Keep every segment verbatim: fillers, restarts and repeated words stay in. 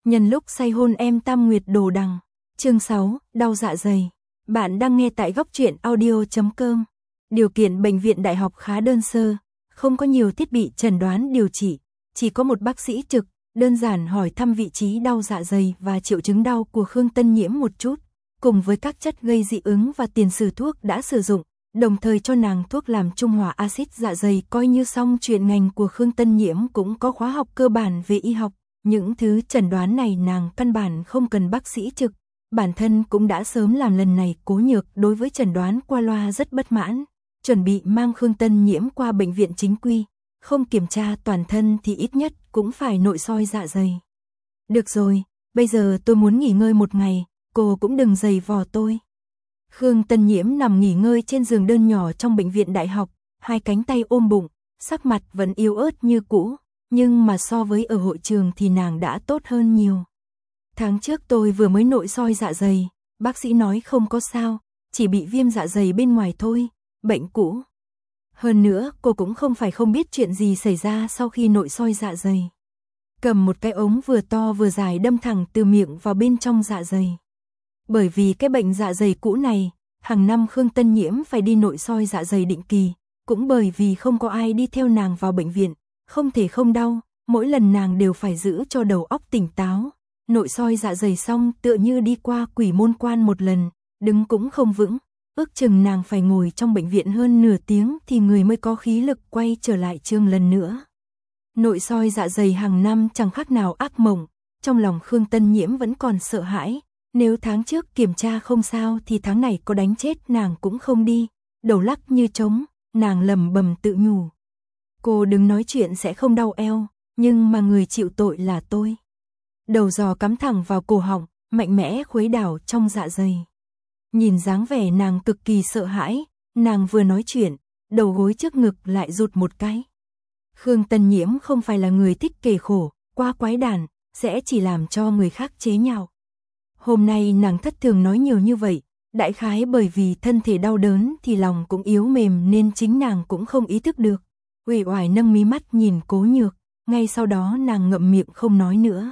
Nhân lúc say hôn em Tam Nguyệt đồ đằng. Chương sáu, đau dạ dày. Bạn đang nghe tại góc truyện audio chấm com. Điều kiện bệnh viện đại học khá đơn sơ, không có nhiều thiết bị chẩn đoán điều trị, chỉ có một bác sĩ trực, đơn giản hỏi thăm vị trí đau dạ dày và triệu chứng đau của Khương Tân Nhiễm một chút, cùng với các chất gây dị ứng và tiền sử thuốc đã sử dụng, đồng thời cho nàng thuốc làm trung hòa axit dạ dày. Coi như xong chuyện, ngành của Khương Tân Nhiễm cũng có khóa học cơ bản về y học, những thứ chẩn đoán này nàng căn bản không cần bác sĩ trực, bản thân cũng đã sớm làm lần này. Cố Nhược đối với chẩn đoán qua loa rất bất mãn, chuẩn bị mang Khương Tân Nhiễm qua bệnh viện chính quy, không kiểm tra toàn thân thì ít nhất cũng phải nội soi dạ dày. Được rồi, bây giờ tôi muốn nghỉ ngơi một ngày, cô cũng đừng giày vò tôi. Khương Tân Nhiễm nằm nghỉ ngơi trên giường đơn nhỏ trong bệnh viện đại học, hai cánh tay ôm bụng, sắc mặt vẫn yếu ớt như cũ, nhưng mà so với ở hội trường thì nàng đã tốt hơn nhiều. Tháng trước tôi vừa mới nội soi dạ dày, bác sĩ nói không có sao, chỉ bị viêm dạ dày bên ngoài thôi, bệnh cũ. Hơn nữa, cô cũng không phải không biết chuyện gì xảy ra sau khi nội soi dạ dày. Cầm một cái ống vừa to vừa dài đâm thẳng từ miệng vào bên trong dạ dày. Bởi vì cái bệnh dạ dày cũ này, hàng năm Khương Tân Nhiễm phải đi nội soi dạ dày định kỳ, cũng bởi vì không có ai đi theo nàng vào bệnh viện, không thể không đau, mỗi lần nàng đều phải giữ cho đầu óc tỉnh táo. Nội soi dạ dày xong tựa như đi qua quỷ môn quan một lần, đứng cũng không vững, ước chừng nàng phải ngồi trong bệnh viện hơn nửa tiếng thì người mới có khí lực quay trở lại chương lần nữa. Nội soi dạ dày hàng năm chẳng khác nào ác mộng, trong lòng Khương Tân Nhiễm vẫn còn sợ hãi, nếu tháng trước kiểm tra không sao thì tháng này có đánh chết nàng cũng không đi, đầu lắc như trống, nàng lẩm bẩm tự nhủ. Cô đừng nói chuyện sẽ không đau eo, nhưng mà người chịu tội là tôi. Đầu giò cắm thẳng vào cổ họng, mạnh mẽ khuấy đảo trong dạ dày. Nhìn dáng vẻ nàng cực kỳ sợ hãi, nàng vừa nói chuyện, đầu gối trước ngực lại rụt một cái. Khương Tân Nhiễm không phải là người thích kể khổ, qua quái đản, sẽ chỉ làm cho người khác chế nhạo. Hôm nay nàng thất thường nói nhiều như vậy, đại khái bởi vì thân thể đau đớn thì lòng cũng yếu mềm nên chính nàng cũng không ý thức được. Uể oải nâng mí mắt nhìn Cố Nhược, ngay sau đó nàng ngậm miệng không nói nữa.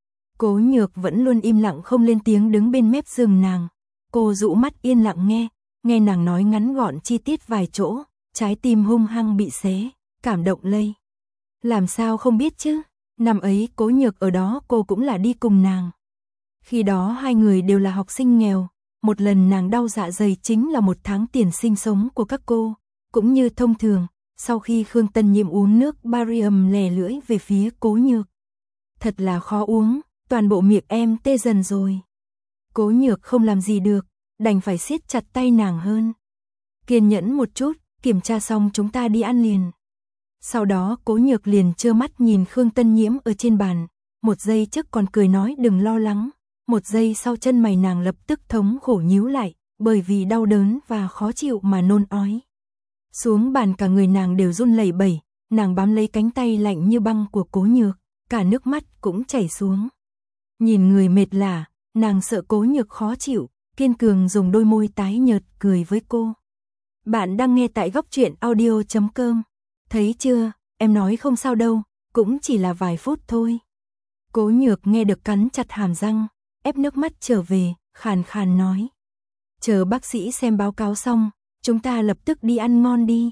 Cố Nhược vẫn luôn im lặng không lên tiếng đứng bên mép giường nàng. Cô dụ mắt yên lặng nghe, nghe nàng nói ngắn gọn chi tiết vài chỗ, trái tim hung hăng bị xé, cảm động lây. Làm sao không biết chứ, năm ấy Cố Nhược ở đó cô cũng là đi cùng nàng. Khi đó hai người đều là học sinh nghèo, một lần nàng đau dạ dày chính là một tháng tiền sinh sống của các cô, cũng như thông thường, sau khi Khương Tân Nhiễm uống nước barium lè lưỡi về phía Cố Nhược. Thật là khó uống, toàn bộ miệng em tê dần rồi. Cố Nhược không làm gì được, đành phải siết chặt tay nàng hơn. Kiên nhẫn một chút, kiểm tra xong chúng ta đi ăn liền. Sau đó Cố Nhược liền trơ mắt nhìn Khương Tân Nhiễm ở trên bàn, một giây trước còn cười nói đừng lo lắng, một giây sau chân mày nàng lập tức thống khổ nhíu lại, bởi vì đau đớn và khó chịu mà nôn ói. Xuống bàn cả người nàng đều run lẩy bẩy, nàng bám lấy cánh tay lạnh như băng của Cố Nhược, cả nước mắt cũng chảy xuống. Nhìn người mệt lả, nàng sợ Cố Nhược khó chịu, kiên cường dùng đôi môi tái nhợt cười với cô. Bạn đang nghe tại góc truyện audio chấm com. Thấy chưa, em nói không sao đâu, cũng chỉ là vài phút thôi. Cố Nhược nghe được cắn chặt hàm răng, ép nước mắt trở về, khàn khàn nói. Chờ bác sĩ xem báo cáo xong, chúng ta lập tức đi ăn ngon đi.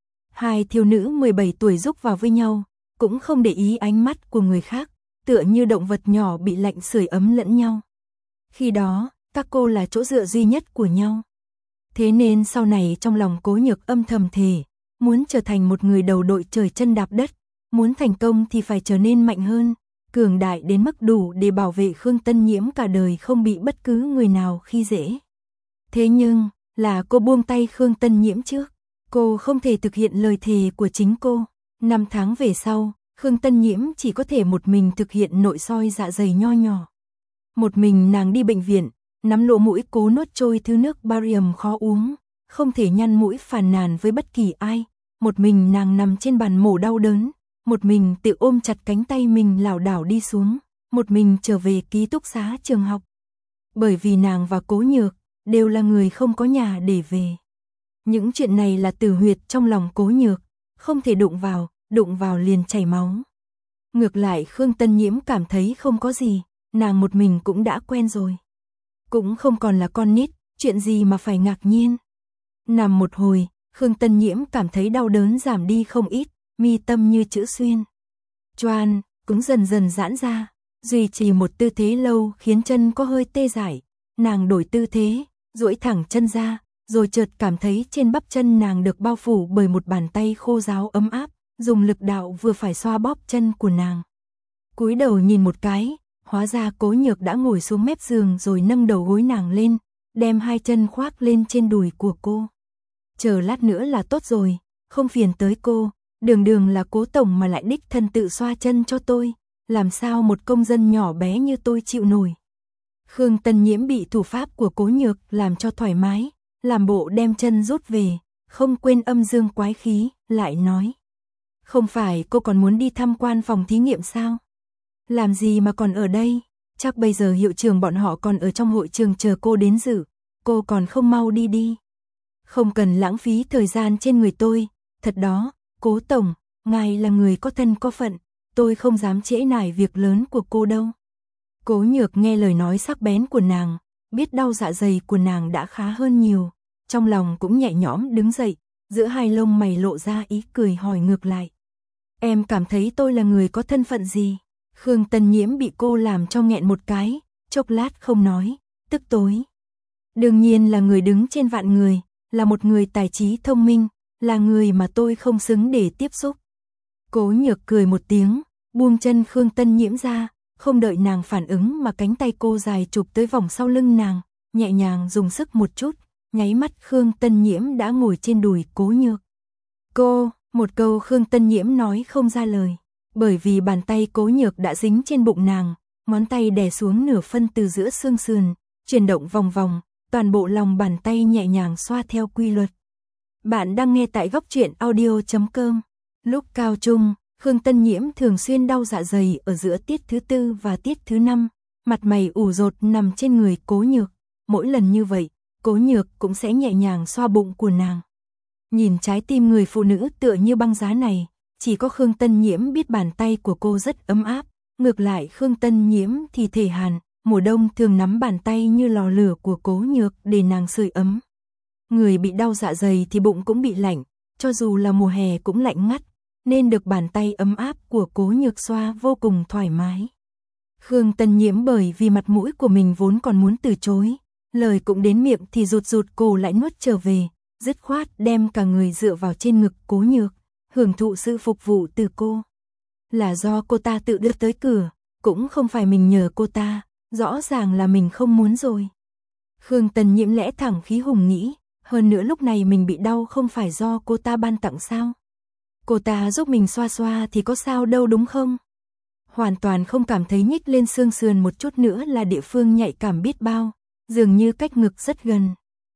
Hai thiếu nữ mười bảy tuổi rúc vào với nhau, cũng không để ý ánh mắt của người khác, tựa như động vật nhỏ bị lạnh sưởi ấm lẫn nhau. Khi đó, các cô là chỗ dựa duy nhất của nhau. Thế nên sau này trong lòng Cố Nhược âm thầm thề, muốn trở thành một người đầu đội trời chân đạp đất, muốn thành công thì phải trở nên mạnh hơn, cường đại đến mức đủ để bảo vệ Khương Tân Nhiễm cả đời không bị bất cứ người nào khi dễ. Thế nhưng, là cô buông tay Khương Tân Nhiễm trước, cô không thể thực hiện lời thề của chính cô. Năm tháng về sau, Khương Tân Nhiễm chỉ có thể một mình thực hiện nội soi dạ dày nho nhỏ. Một mình nàng đi bệnh viện, nắm lỗ mũi cố nuốt trôi thứ nước barium khó uống, không thể nhăn mũi phàn nàn với bất kỳ ai. Một mình nàng nằm trên bàn mổ đau đớn, một mình tự ôm chặt cánh tay mình lảo đảo đi xuống, một mình trở về ký túc xá trường học. Bởi vì nàng và Cố Nhược đều là người không có nhà để về. Những chuyện này là tử huyệt trong lòng Cố Nhược, không thể đụng vào, đụng vào liền chảy máu. Ngược lại Khương Tân Nhiễm cảm thấy không có gì, nàng một mình cũng đã quen rồi. Cũng không còn là con nít, chuyện gì mà phải ngạc nhiên. Nằm một hồi, Khương Tân Nhiễm cảm thấy đau đớn giảm đi không ít, mi tâm như chữ xuyên. Choan, cũng dần dần giãn ra, duy trì một tư thế lâu khiến chân có hơi tê dại. Nàng đổi tư thế, duỗi thẳng chân ra, rồi chợt cảm thấy trên bắp chân nàng được bao phủ bởi một bàn tay khô ráo ấm áp, dùng lực đạo vừa phải xoa bóp chân của nàng. Cúi đầu nhìn một cái, hóa ra Cố Nhược đã ngồi xuống mép giường rồi nâng đầu gối nàng lên, đem hai chân khoác lên trên đùi của cô. Chờ lát nữa là tốt rồi, không phiền tới cô, đường đường là Cố tổng mà lại đích thân tự xoa chân cho tôi, làm sao một công dân nhỏ bé như tôi chịu nổi. Khương Tân Nhiễm bị thủ pháp của Cố Nhược làm cho thoải mái, làm bộ đem chân rút về, không quên âm dương quái khí, lại nói. Không phải cô còn muốn đi tham quan phòng thí nghiệm sao? Làm gì mà còn ở đây? Chắc bây giờ hiệu trưởng bọn họ còn ở trong hội trường chờ cô đến dự, cô còn không mau đi đi. Không cần lãng phí thời gian trên người tôi, thật đó, Cố tổng, ngài là người có thân có phận, tôi không dám trễ nải việc lớn của cô đâu. Cố Nhược nghe lời nói sắc bén của nàng, biết đau dạ dày của nàng đã khá hơn nhiều, trong lòng cũng nhẹ nhõm đứng dậy, giữa hai lông mày lộ ra ý cười hỏi ngược lại. Em cảm thấy tôi là người có thân phận gì? Khương Tân Nhiễm bị cô làm cho nghẹn một cái, chốc lát không nói, tức tối. Đương nhiên là người đứng trên vạn người, là một người tài trí thông minh, là người mà tôi không xứng để tiếp xúc. Cố Nhược cười một tiếng, buông chân Khương Tân Nhiễm ra, không đợi nàng phản ứng mà cánh tay cô dài chụp tới vòng sau lưng nàng, nhẹ nhàng dùng sức một chút, nháy mắt Khương Tân Nhiễm đã ngồi trên đùi Cố Nhược. Cô, một câu Khương Tân Nhiễm nói không ra lời, bởi vì bàn tay Cố Nhược đã dính trên bụng nàng, ngón tay đè xuống nửa phân từ giữa xương sườn, chuyển động vòng vòng, toàn bộ lòng bàn tay nhẹ nhàng xoa theo quy luật. Bạn đang nghe tại góc truyện audio chấm com. Lúc cao trung, Khương Tân Nhiễm thường xuyên đau dạ dày ở giữa tiết thứ tư và tiết thứ năm, mặt mày ủ rột nằm trên người Cố Nhược. Mỗi lần như vậy, Cố Nhược cũng sẽ nhẹ nhàng xoa bụng của nàng. Nhìn trái tim người phụ nữ tựa như băng giá này, chỉ có Khương Tân Nhiễm biết bàn tay của cô rất ấm áp, ngược lại Khương Tân Nhiễm thì thể hàn, mùa đông thường nắm bàn tay như lò lửa của Cố Nhược để nàng sưởi ấm. Người bị đau dạ dày thì bụng cũng bị lạnh, cho dù là mùa hè cũng lạnh ngắt, nên được bàn tay ấm áp của Cố Nhược xoa vô cùng thoải mái. Khương Tân Nhiễm bởi vì mặt mũi của mình vốn còn muốn từ chối, lời cũng đến miệng thì rụt rụt cổ lại nuốt trở về, dứt khoát đem cả người dựa vào trên ngực Cố Nhược, hưởng thụ sự phục vụ từ cô. Là do cô ta tự đưa tới cửa, cũng không phải mình nhờ cô ta, rõ ràng là mình không muốn rồi. Khương Tân Nhiễm lẽ thẳng khí hùng nghĩ, hơn nữa lúc này mình bị đau không phải do cô ta ban tặng sao? Cô ta giúp mình xoa xoa thì có sao đâu đúng không? Hoàn toàn không cảm thấy nhích lên xương sườn một chút nữa là địa phương nhạy cảm biết bao, dường như cách ngực rất gần.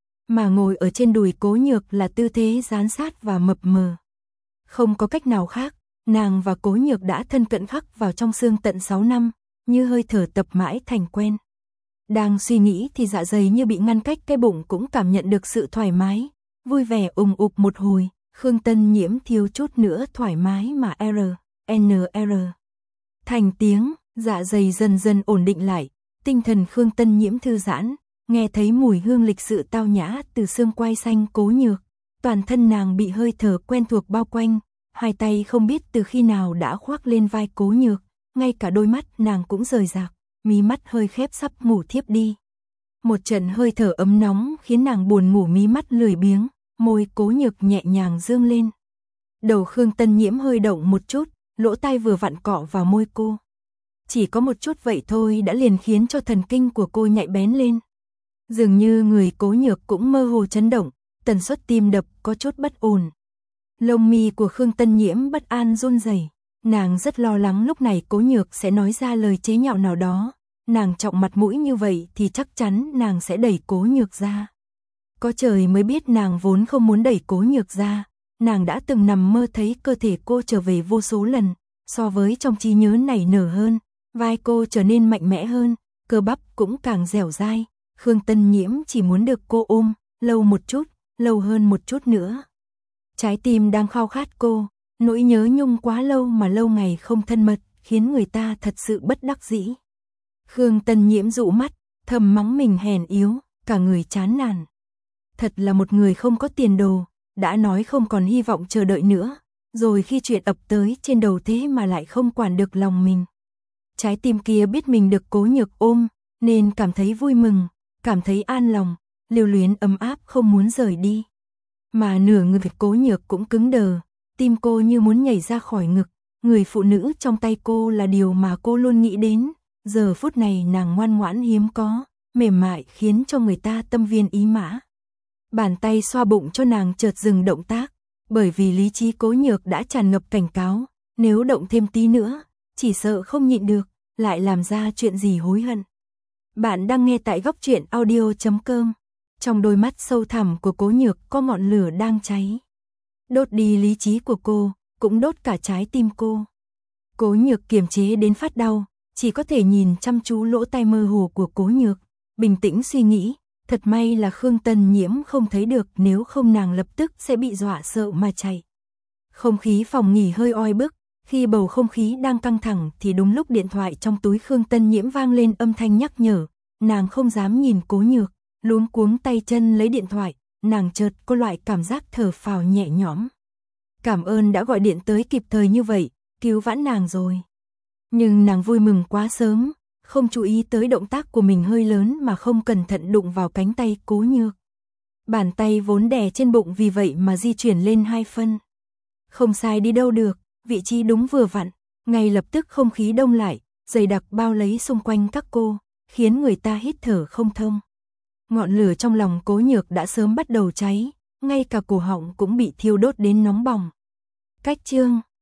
Mà ngồi ở trên đùi Cố Nhược là tư thế dán sát và mập mờ. Không có cách nào khác, nàng và Cố Nhược đã thân cận khắc vào trong xương tận sáu năm, như hơi thở tập mãi thành quen. Đang suy nghĩ thì dạ dày như bị ngăn cách, cái bụng cũng cảm nhận được sự thoải mái, vui vẻ ùng ục một hồi, Khương Tân Nhiễm thiếu chút nữa thoải mái mà R, N R. Thành tiếng, dạ dày dần dần ổn định lại, tinh thần Khương Tân Nhiễm thư giãn, nghe thấy mùi hương lịch sự tao nhã từ xương quai xanh Cố Nhược, toàn thân nàng bị hơi thở quen thuộc bao quanh, hai tay không biết từ khi nào đã khoác lên vai Cố Nhược, ngay cả đôi mắt nàng cũng rời rạc, mí mắt hơi khép sắp ngủ thiếp đi. Một trận hơi thở ấm nóng khiến nàng buồn ngủ, mí mắt lười biếng, môi Cố Nhược nhẹ nhàng dương lên. Đầu Khương Tân Nhiễm hơi động một chút, lỗ tai vừa vặn cọ vào môi cô. Chỉ có một chút vậy thôi đã liền khiến cho thần kinh của cô nhạy bén lên. Dường như người Cố Nhược cũng mơ hồ chấn động, tần suất tim đập có chút bất ổn. Lông mi của Khương Tân Nhiễm bất an run rẩy, nàng rất lo lắng lúc này Cố Nhược sẽ nói ra lời chế nhạo nào đó, nàng trọng mặt mũi như vậy thì chắc chắn nàng sẽ đẩy Cố Nhược ra. Có trời mới biết nàng vốn không muốn đẩy Cố Nhược ra, nàng đã từng nằm mơ thấy cơ thể cô trở về vô số lần, so với trong trí nhớ nảy nở hơn, vai cô trở nên mạnh mẽ hơn, cơ bắp cũng càng dẻo dai. Khương Tân Nhiễm chỉ muốn được cô ôm, lâu một chút, lâu hơn một chút nữa. Trái tim đang khao khát cô, nỗi nhớ nhung quá lâu mà lâu ngày không thân mật, khiến người ta thật sự bất đắc dĩ. Khương Tân Nhiễm dụ mắt, thầm mắng mình hèn yếu, cả người chán nản. Thật là một người không có tiền đồ, đã nói không còn hy vọng chờ đợi nữa, rồi khi chuyện ập tới trên đầu thế mà lại không quản được lòng mình. Trái tim kia biết mình được Cố Nhược ôm, nên cảm thấy vui mừng, cảm thấy an lòng, lưu luyến ấm áp không muốn rời đi. Mà nửa người Việt Cố Nhược cũng cứng đờ, tim cô như muốn nhảy ra khỏi ngực, người phụ nữ trong tay cô là điều mà cô luôn nghĩ đến, giờ phút này nàng ngoan ngoãn hiếm có, mềm mại khiến cho người ta tâm viên ý mã. Bàn tay xoa bụng cho nàng chợt dừng động tác, bởi vì lý trí Cố Nhược đã tràn ngập cảnh cáo, nếu động thêm tí nữa, chỉ sợ không nhịn được, lại làm ra chuyện gì hối hận. Bạn đang nghe tại góc truyện audio chấm com. Trong đôi mắt sâu thẳm của Cố Nhược có ngọn lửa đang cháy. Đốt đi lý trí của cô, cũng đốt cả trái tim cô. Cố Nhược kiềm chế đến phát đau, chỉ có thể nhìn chăm chú lỗ tai mơ hồ của Cố Nhược, bình tĩnh suy nghĩ, thật may là Khương Tân Nhiễm không thấy được, nếu không nàng lập tức sẽ bị dọa sợ mà chạy. Không khí phòng nghỉ hơi oi bức, khi bầu không khí đang căng thẳng thì đúng lúc điện thoại trong túi Khương Tân Nhiễm vang lên âm thanh nhắc nhở, nàng không dám nhìn Cố Nhược, luống cuống tay chân lấy điện thoại, nàng chợt có loại cảm giác thở phào nhẹ nhõm. Cảm ơn đã gọi điện tới kịp thời như vậy, cứu vãn nàng rồi. Nhưng nàng vui mừng quá sớm, không chú ý tới động tác của mình hơi lớn mà không cẩn thận đụng vào cánh tay Cố Nhược. Bàn tay vốn đè trên bụng vì vậy mà di chuyển lên hai phân. Không sai đi đâu được, vị trí đúng vừa vặn, ngay lập tức không khí đông lại, dày đặc bao lấy xung quanh các cô, khiến người ta hít thở không thông. Ngọn lửa trong lòng Cố Nhược đã sớm bắt đầu cháy, ngay cả cổ họng cũng bị thiêu đốt đến nóng bỏng. Cách chương